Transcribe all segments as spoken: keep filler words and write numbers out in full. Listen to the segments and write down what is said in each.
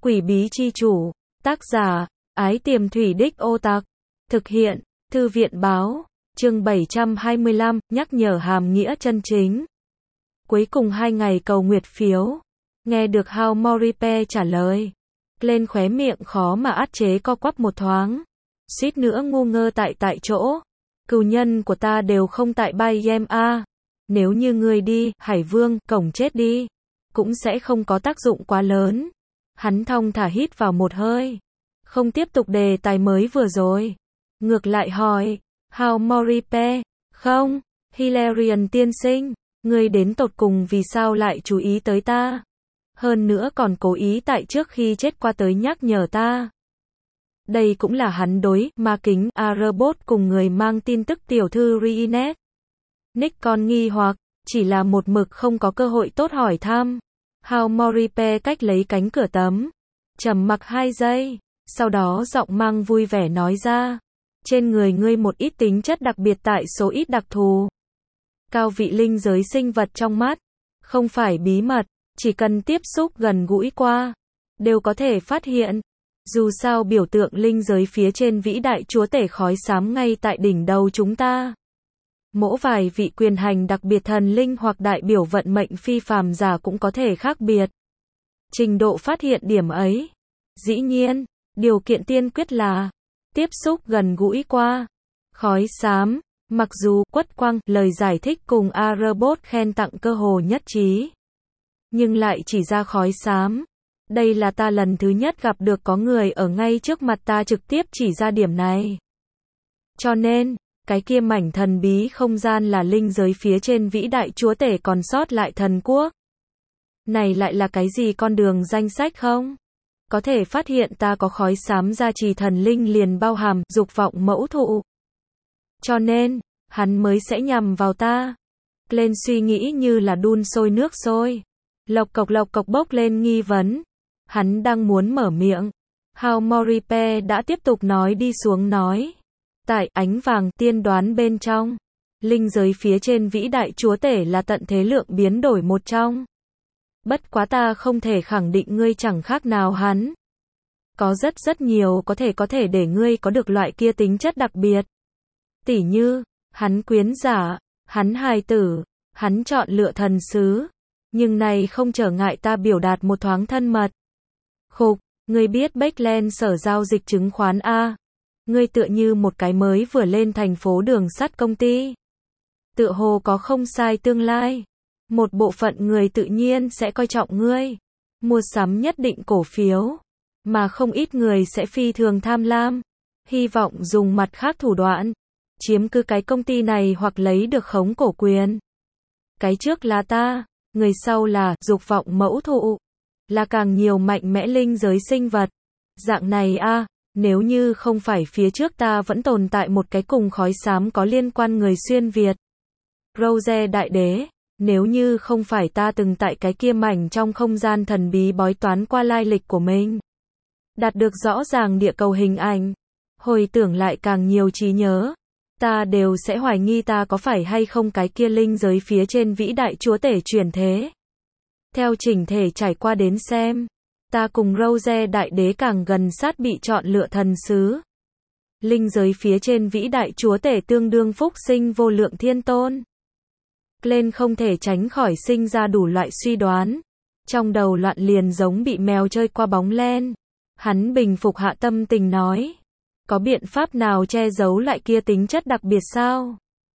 Quỷ bí chi chủ. Tác giả, Ái Tiềm Thủy Đích Ô Tặc. Thực hiện, Thư viện báo. Chương bảy trăm hai mươi lăm, nhắc nhở hàm nghĩa chân chính. Cuối cùng hai ngày cầu nguyệt phiếu. Nghe được How Moripe trả lời. Lên khóe miệng khó mà át chế co quắp một thoáng. Suýt nữa ngu ngơ tại tại chỗ. Cừu nhân của ta đều không tại bay em a. Nếu như ngươi đi, Hải Vương, cổng chết đi. Cũng sẽ không có tác dụng quá lớn. Hắn thong thả hít vào một hơi. Không tiếp tục đề tài mới vừa rồi. Ngược lại hỏi, How Moripe, không, Hilarion tiên sinh, ngươi đến tột cùng vì sao lại chú ý tới ta? Hơn nữa còn cố ý tại trước khi chết qua tới nhắc nhở ta. Đây cũng là hắn đối ma kính Arbot cùng người mang tin tức tiểu thư Reenet. Nick còn nghi hoặc, chỉ là một mực không có cơ hội tốt hỏi thăm. How Moripe cách lấy cánh cửa tấm. Trầm mặc hai giây, sau đó giọng mang vui vẻ nói ra. Trên người ngươi một ít tính chất đặc biệt tại số ít đặc thù. Cao vị linh giới sinh vật trong mắt. Không phải bí mật, chỉ cần tiếp xúc gần gũi qua. Đều có thể phát hiện. Dù sao biểu tượng linh giới phía trên vĩ đại chúa tể khói xám ngay tại đỉnh đầu chúng ta. Mỗi vài vị quyền hành đặc biệt thần linh hoặc đại biểu vận mệnh phi phàm giả cũng có thể khác biệt. Trình độ phát hiện điểm ấy. Dĩ nhiên, điều kiện tiên quyết là tiếp xúc gần gũi qua. Khói xám, mặc dù Quất Quang lời giải thích cùng Arbot khen tặng cơ hồ nhất trí. Nhưng lại chỉ ra khói xám. Đây là ta lần thứ nhất gặp được có người ở ngay trước mặt ta trực tiếp chỉ ra điểm này. Cho nên, cái kia mảnh thần bí không gian là linh giới phía trên vĩ đại chúa tể còn sót lại thần quốc. Này lại là cái gì con đường danh sách không? Có thể phát hiện ta có khói xám gia trì thần linh liền bao hàm dục vọng mẫu thụ. Cho nên, hắn mới sẽ nhằm vào ta. Lên suy nghĩ như là đun sôi nước sôi. Lộc cộc lộc cộc bốc lên nghi vấn. Hắn đang muốn mở miệng. How Moripe đã tiếp tục nói đi xuống nói. Tại ánh vàng tiên đoán bên trong. Linh giới phía trên vĩ đại chúa tể là tận thế lượng biến đổi một trong. Bất quá ta không thể khẳng định ngươi chẳng khác nào hắn. Có rất rất nhiều có thể có thể để ngươi có được loại kia tính chất đặc biệt. Tỉ như, hắn quyến giả, hắn hài tử, hắn chọn lựa thần sứ. Nhưng này không trở ngại ta biểu đạt một thoáng thân mật. Khục, ngươi biết Backland sở giao dịch chứng khoán A. Ngươi tựa như một cái mới vừa lên thành phố đường sắt công ty. Tựa hồ có không sai tương lai. Một bộ phận người tự nhiên sẽ coi trọng ngươi. Mua sắm nhất định cổ phiếu. Mà không ít người sẽ phi thường tham lam. Hy vọng dùng mặt khác thủ đoạn. Chiếm cứ cái công ty này hoặc lấy được khống cổ quyền. Cái trước là ta. Người sau là dục vọng mẫu thụ. Là càng nhiều mạnh mẽ linh giới sinh vật. Dạng này a à, nếu như không phải phía trước ta vẫn tồn tại một cái cùng khói xám có liên quan người xuyên Việt. Rose đại đế. Nếu như không phải ta từng tại cái kia mảnh trong không gian thần bí bói toán qua lai lịch của mình. Đạt được rõ ràng địa cầu hình ảnh. Hồi tưởng lại càng nhiều trí nhớ. Ta đều sẽ hoài nghi ta có phải hay không cái kia linh giới phía trên vĩ đại chúa tể chuyển thế. Theo chỉnh thể trải qua đến xem. Ta cùng Rose đại đế càng gần sát bị chọn lựa thần sứ. Linh giới phía trên vĩ đại chúa tể tương đương phúc sinh vô lượng thiên tôn. Lên không thể tránh khỏi sinh ra đủ loại suy đoán. Trong đầu loạn liền giống bị mèo chơi qua bóng len. Hắn bình phục hạ tâm tình nói. Có biện pháp nào che giấu lại kia tính chất đặc biệt sao?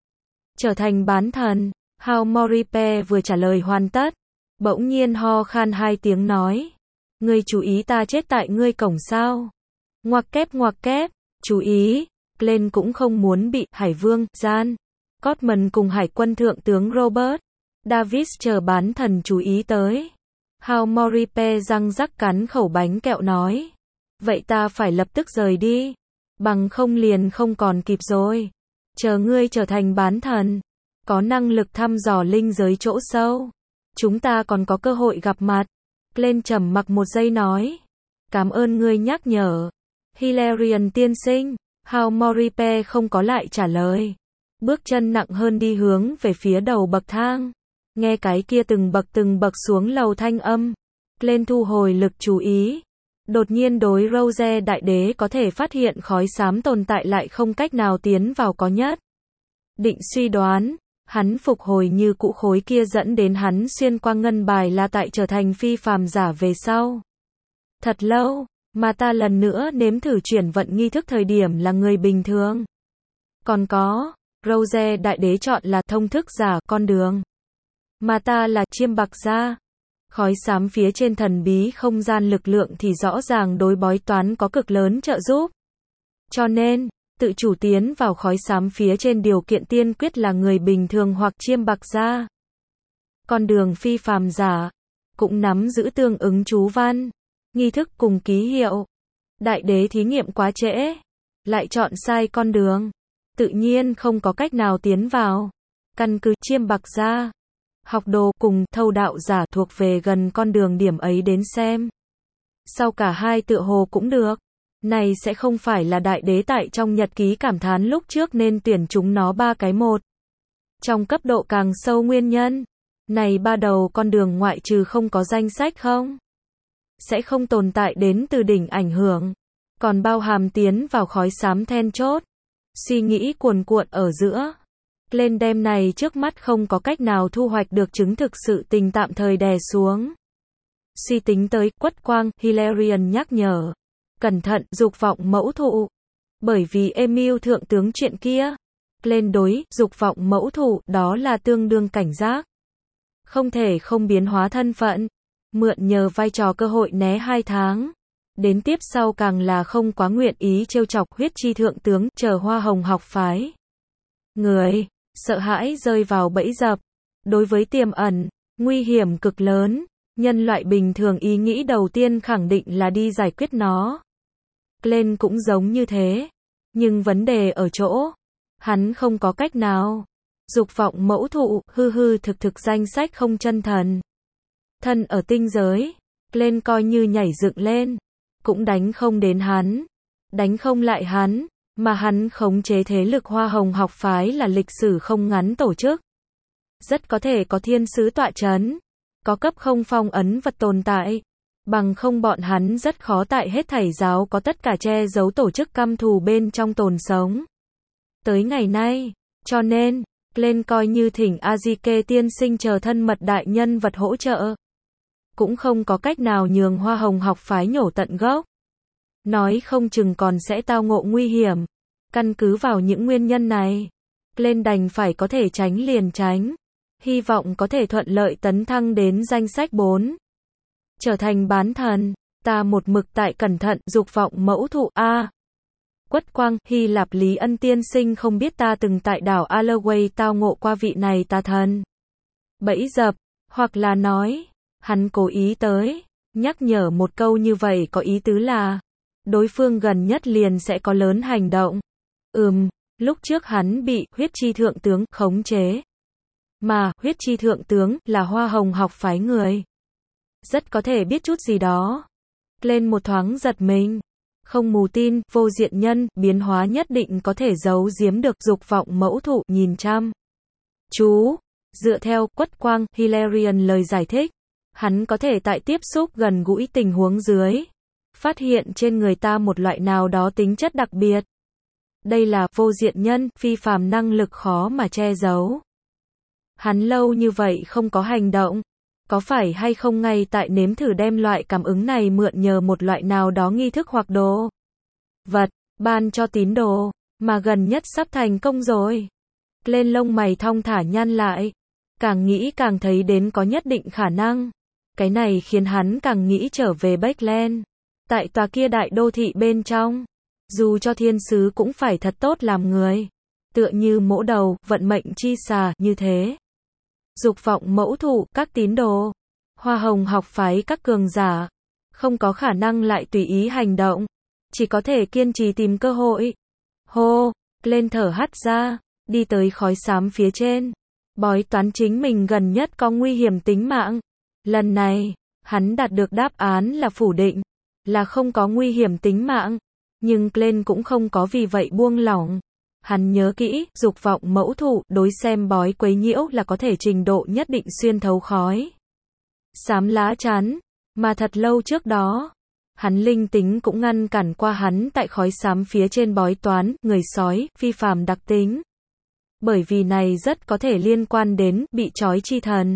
Trở thành bán thần. How Moripe vừa trả lời hoàn tất. Bỗng nhiên ho khan hai tiếng nói. Ngươi chú ý ta chết tại ngươi cổng sao? Ngoặc kép ngoặc kép. Chú ý. Lên cũng không muốn bị Hải Vương, Gian. Cotman cùng Hải quân thượng tướng Robert. Davis chờ bán thần chú ý tới. How Moripe răng rắc cắn khẩu bánh kẹo nói. Vậy ta phải lập tức rời đi. Bằng không liền không còn kịp rồi. Chờ ngươi trở thành bán thần. Có năng lực thăm dò linh giới chỗ sâu. Chúng ta còn có cơ hội gặp mặt. Lên trầm mặc một giây nói. Cảm ơn ngươi nhắc nhở. Hilarion tiên sinh. How Moripe không có lại trả lời. Bước chân nặng hơn đi hướng về phía đầu bậc thang. Nghe cái kia từng bậc từng bậc xuống lầu thanh âm. Lên thu hồi lực chú ý. Đột nhiên đối Rose đại đế có thể phát hiện khói xám tồn tại lại không cách nào tiến vào có nhất định suy đoán, hắn phục hồi như cũ khối kia dẫn đến hắn xuyên qua ngân bài là tại trở thành phi phàm giả về sau. Thật lâu, mà ta lần nữa nếm thử chuyển vận nghi thức thời điểm là người bình thường. Còn có, Rose đại đế chọn là thông thức giả con đường. Mà ta là chiêm bạc gia. Khói xám phía trên thần bí không gian lực lượng thì rõ ràng đối bói toán có cực lớn trợ giúp. Cho nên, tự chủ tiến vào khói xám phía trên điều kiện tiên quyết là người bình thường hoặc chiêm bạc gia. Con đường phi phàm giả, cũng nắm giữ tương ứng chú văn, nghi thức cùng ký hiệu. Đại đế thí nghiệm quá trễ, lại chọn sai con đường, tự nhiên không có cách nào tiến vào. Căn cứ chiêm bạc gia, học đồ cùng thâu đạo giả thuộc về gần con đường điểm ấy đến xem. Sau cả hai tựa hồ cũng được. Này sẽ không phải là đại đế tại trong nhật ký cảm thán lúc trước nên tuyển chúng nó ba cái một. Trong cấp độ càng sâu nguyên nhân, này ba đầu con đường ngoại trừ không có danh sách không? Sẽ không tồn tại đến từ đỉnh ảnh hưởng, còn bao hàm tiến vào khói xám then chốt. Suy nghĩ cuồn cuộn ở giữa. Lên đêm này trước mắt không có cách nào thu hoạch được chứng thực sự tình tạm thời đè xuống. Suy tính tới, quất quang, Hilarion nhắc nhở. Cẩn thận, dục vọng mẫu thụ. Bởi vì Emil thượng tướng chuyện kia. Lên đối, dục vọng mẫu thụ, đó là tương đương cảnh giác. Không thể không biến hóa thân phận. Mượn nhờ vai trò cơ hội né hai tháng. Đến tiếp sau càng là không quá nguyện ý trêu chọc huyết chi thượng tướng, chờ hoa hồng học phái. Người, sợ hãi rơi vào bẫy dập. Đối với tiềm ẩn, nguy hiểm cực lớn, nhân loại bình thường ý nghĩ đầu tiên khẳng định là đi giải quyết nó. Glenn cũng giống như thế. Nhưng vấn đề ở chỗ, hắn không có cách nào. Dục vọng mẫu thụ, hư hư thực thực danh sách không chân thần. Thân ở tinh giới, Glenn coi như nhảy dựng lên, cũng đánh không đến hắn. Đánh không lại hắn, mà hắn khống chế thế lực hoa hồng học phái là lịch sử không ngắn tổ chức. Rất có thể có thiên sứ tọa chấn, có cấp không phong ấn vật tồn tại. Bằng không bọn hắn rất khó tại hết thảy giáo có tất cả che giấu tổ chức căm thù bên trong tồn sống. Tới ngày nay, cho nên, Glenn coi như thỉnh Azike tiên sinh chờ thân mật đại nhân vật hỗ trợ. Cũng không có cách nào nhường hoa hồng học phái nhổ tận gốc. Nói không chừng còn sẽ tao ngộ nguy hiểm. Căn cứ vào những nguyên nhân này, Glenn đành phải có thể tránh liền tránh. Hy vọng có thể thuận lợi tấn thăng đến danh sách bốn. Trở thành bán thần, ta một mực tại cẩn thận, dục vọng mẫu thụ A. À, quất quang, Hy Lạp Lý Ân tiên sinh không biết ta từng tại đảo Alloway tao ngộ qua vị này ta thần. Bẫy dập, hoặc là nói, hắn cố ý tới, nhắc nhở một câu như vậy có ý tứ là, đối phương gần nhất liền sẽ có lớn hành động. Ừm, lúc trước hắn bị huyết chi thượng tướng khống chế. Mà, huyết chi thượng tướng là hoa hồng học phái người. Rất có thể biết chút gì đó. Lên một thoáng giật mình. Không mù tin, vô diện nhân, biến hóa nhất định có thể giấu giếm được dục vọng mẫu thụ, nhìn chăm. Chú, dựa theo, quất quang, Hilarion lời giải thích. Hắn có thể tại tiếp xúc gần gũi tình huống dưới. Phát hiện trên người ta một loại nào đó tính chất đặc biệt. Đây là vô diện nhân, phi phàm năng lực khó mà che giấu. Hắn lâu như vậy không có hành động. Có phải hay không ngay tại nếm thử đem loại cảm ứng này mượn nhờ một loại nào đó nghi thức hoặc đồ vật, ban cho tín đồ, mà gần nhất sắp thành công rồi. Lên lông mày thong thả nhăn lại. Càng nghĩ càng thấy đến có nhất định khả năng. Cái này khiến hắn càng nghĩ trở về Backland. Tại tòa kia đại đô thị bên trong. Dù cho thiên sứ cũng phải thật tốt làm người. Tựa như mỗ đầu, vận mệnh chi xà, như thế. Dục vọng mẫu thụ, các tín đồ. Hoa hồng học phái các cường giả. Không có khả năng lại tùy ý hành động. Chỉ có thể kiên trì tìm cơ hội. Hô, lên thở hắt ra. Đi tới khói xám phía trên. Bói toán chính mình gần nhất có nguy hiểm tính mạng. Lần này, hắn đạt được đáp án là phủ định. Là không có nguy hiểm tính mạng. Nhưng Glenn cũng không có vì vậy buông lỏng. Hắn nhớ kỹ, dục vọng mẫu thụ, đối xem bói quấy nhiễu là có thể trình độ nhất định xuyên thấu khói xám lá chắn. Mà thật lâu trước đó, Hắn linh tính cũng ngăn cản qua hắn tại khói xám phía trên bói toán, người sói, phi phàm đặc tính. Bởi vì này rất có thể liên quan đến bị trói chi thần.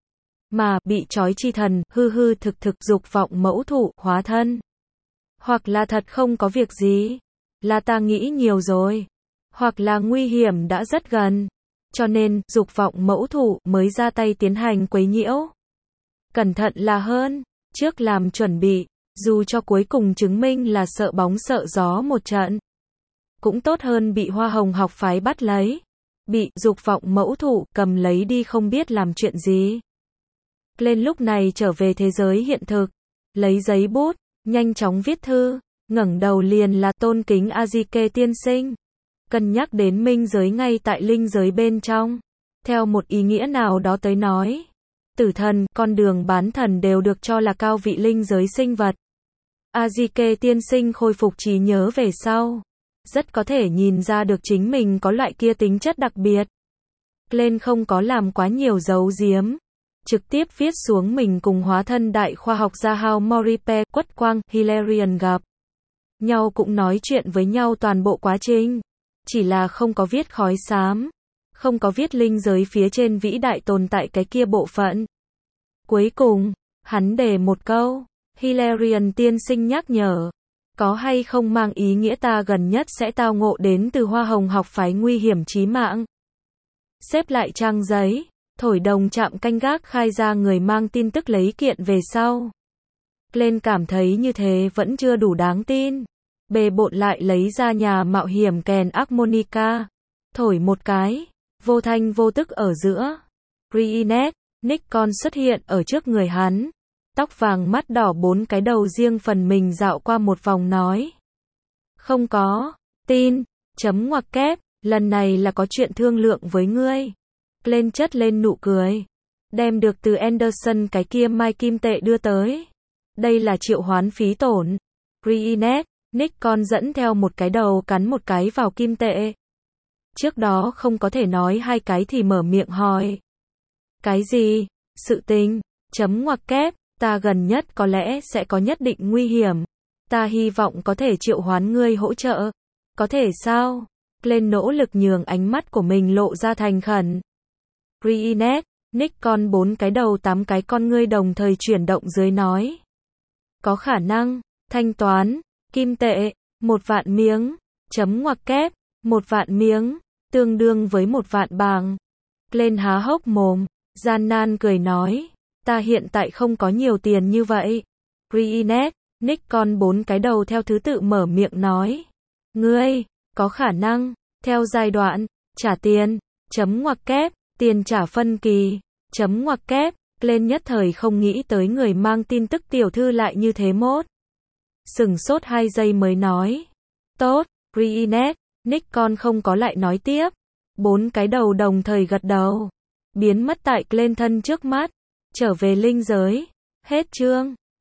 Mà bị trói chi thần, hư hư thực thực dục vọng mẫu thụ, hóa thân. Hoặc là thật không có việc gì, là ta nghĩ nhiều rồi, hoặc là nguy hiểm đã rất gần, cho nên dục vọng mẫu thụ mới ra tay tiến hành quấy nhiễu. Cẩn thận là hơn, trước làm chuẩn bị, dù cho cuối cùng chứng minh là sợ bóng sợ gió một trận, cũng tốt hơn bị Hoa Hồng học phái bắt lấy, bị dục vọng mẫu thụ cầm lấy đi không biết làm chuyện gì. Lên lúc này trở về thế giới hiện thực, lấy giấy bút, nhanh chóng viết thư, ngẩng đầu liền là tôn kính Azike tiên sinh. Cân nhắc đến minh giới ngay tại linh giới bên trong. Theo một ý nghĩa nào đó tới nói, tử thần, con đường bán thần đều được cho là cao vị linh giới sinh vật. Azike tiên sinh khôi phục trí nhớ về sau, rất có thể nhìn ra được chính mình có loại kia tính chất đặc biệt. Lên không có làm quá nhiều giấu giếm, trực tiếp viết xuống mình cùng hóa thân đại khoa học gia Hao Moripe, Quất Quang, Hilarion gặp nhau cũng nói chuyện với nhau toàn bộ quá trình. Chỉ là không có viết khói xám, không có viết linh giới phía trên vĩ đại tồn tại cái kia bộ phận. Cuối cùng, hắn đề một câu, Hilarion tiên sinh nhắc nhở, có hay không mang ý nghĩa ta gần nhất sẽ tao ngộ đến từ Hoa Hồng học phái nguy hiểm chí mạng. Xếp lại trang giấy, thổi đồng chạm canh gác khai ra người mang tin tức lấy kiện về sau. Lên cảm thấy như thế vẫn chưa đủ đáng tin. Bề bộn lại lấy ra nhà mạo hiểm kèn harmonica, thổi một cái, vô thanh vô tức ở giữa. Reenact, Nikon xuất hiện ở trước người hắn, tóc vàng mắt đỏ bốn cái đầu riêng phần mình dạo qua một vòng nói. Không có, tin, chấm ngoặc kép, lần này là có chuyện thương lượng với ngươi. Lên chất lên nụ cười, đem được từ Anderson cái kia mai kim tệ đưa tới. Đây là triệu hoán phí tổn. Reenact, Nikon dẫn theo một cái đầu cắn một cái vào kim tệ. Trước đó không có thể nói hai cái thì mở miệng hỏi. Cái gì? Sự tình, chấm ngoặc kép, ta gần nhất có lẽ sẽ có nhất định nguy hiểm. Ta hy vọng có thể triệu hoán ngươi hỗ trợ. Có thể sao? Lên nỗ lực nhường ánh mắt của mình lộ ra thành khẩn. Reenact, Nikon bốn cái đầu tám cái con ngươi đồng thời chuyển động dưới nói. Có khả năng, thanh toán, kim tệ, một vạn miếng, chấm ngoặc kép, một vạn miếng, tương đương với một vạn bảng. Lên há hốc mồm, gian nan cười nói, ta hiện tại không có nhiều tiền như vậy. Reenact, Nikon bốn cái đầu theo thứ tự mở miệng nói. Ngươi, có khả năng, theo giai đoạn, trả tiền, chấm ngoặc kép, tiền trả phân kỳ, chấm ngoặc kép. Lên nhất thời không nghĩ tới người mang tin tức tiểu thư lại như thế mốt. Sửng sốt hai giây mới nói. Tốt, Reenact, Nikon không có lại nói tiếp. Bốn cái đầu đồng thời gật đầu. Biến mất tại lên thân trước mắt. Trở về linh giới. Hết chương.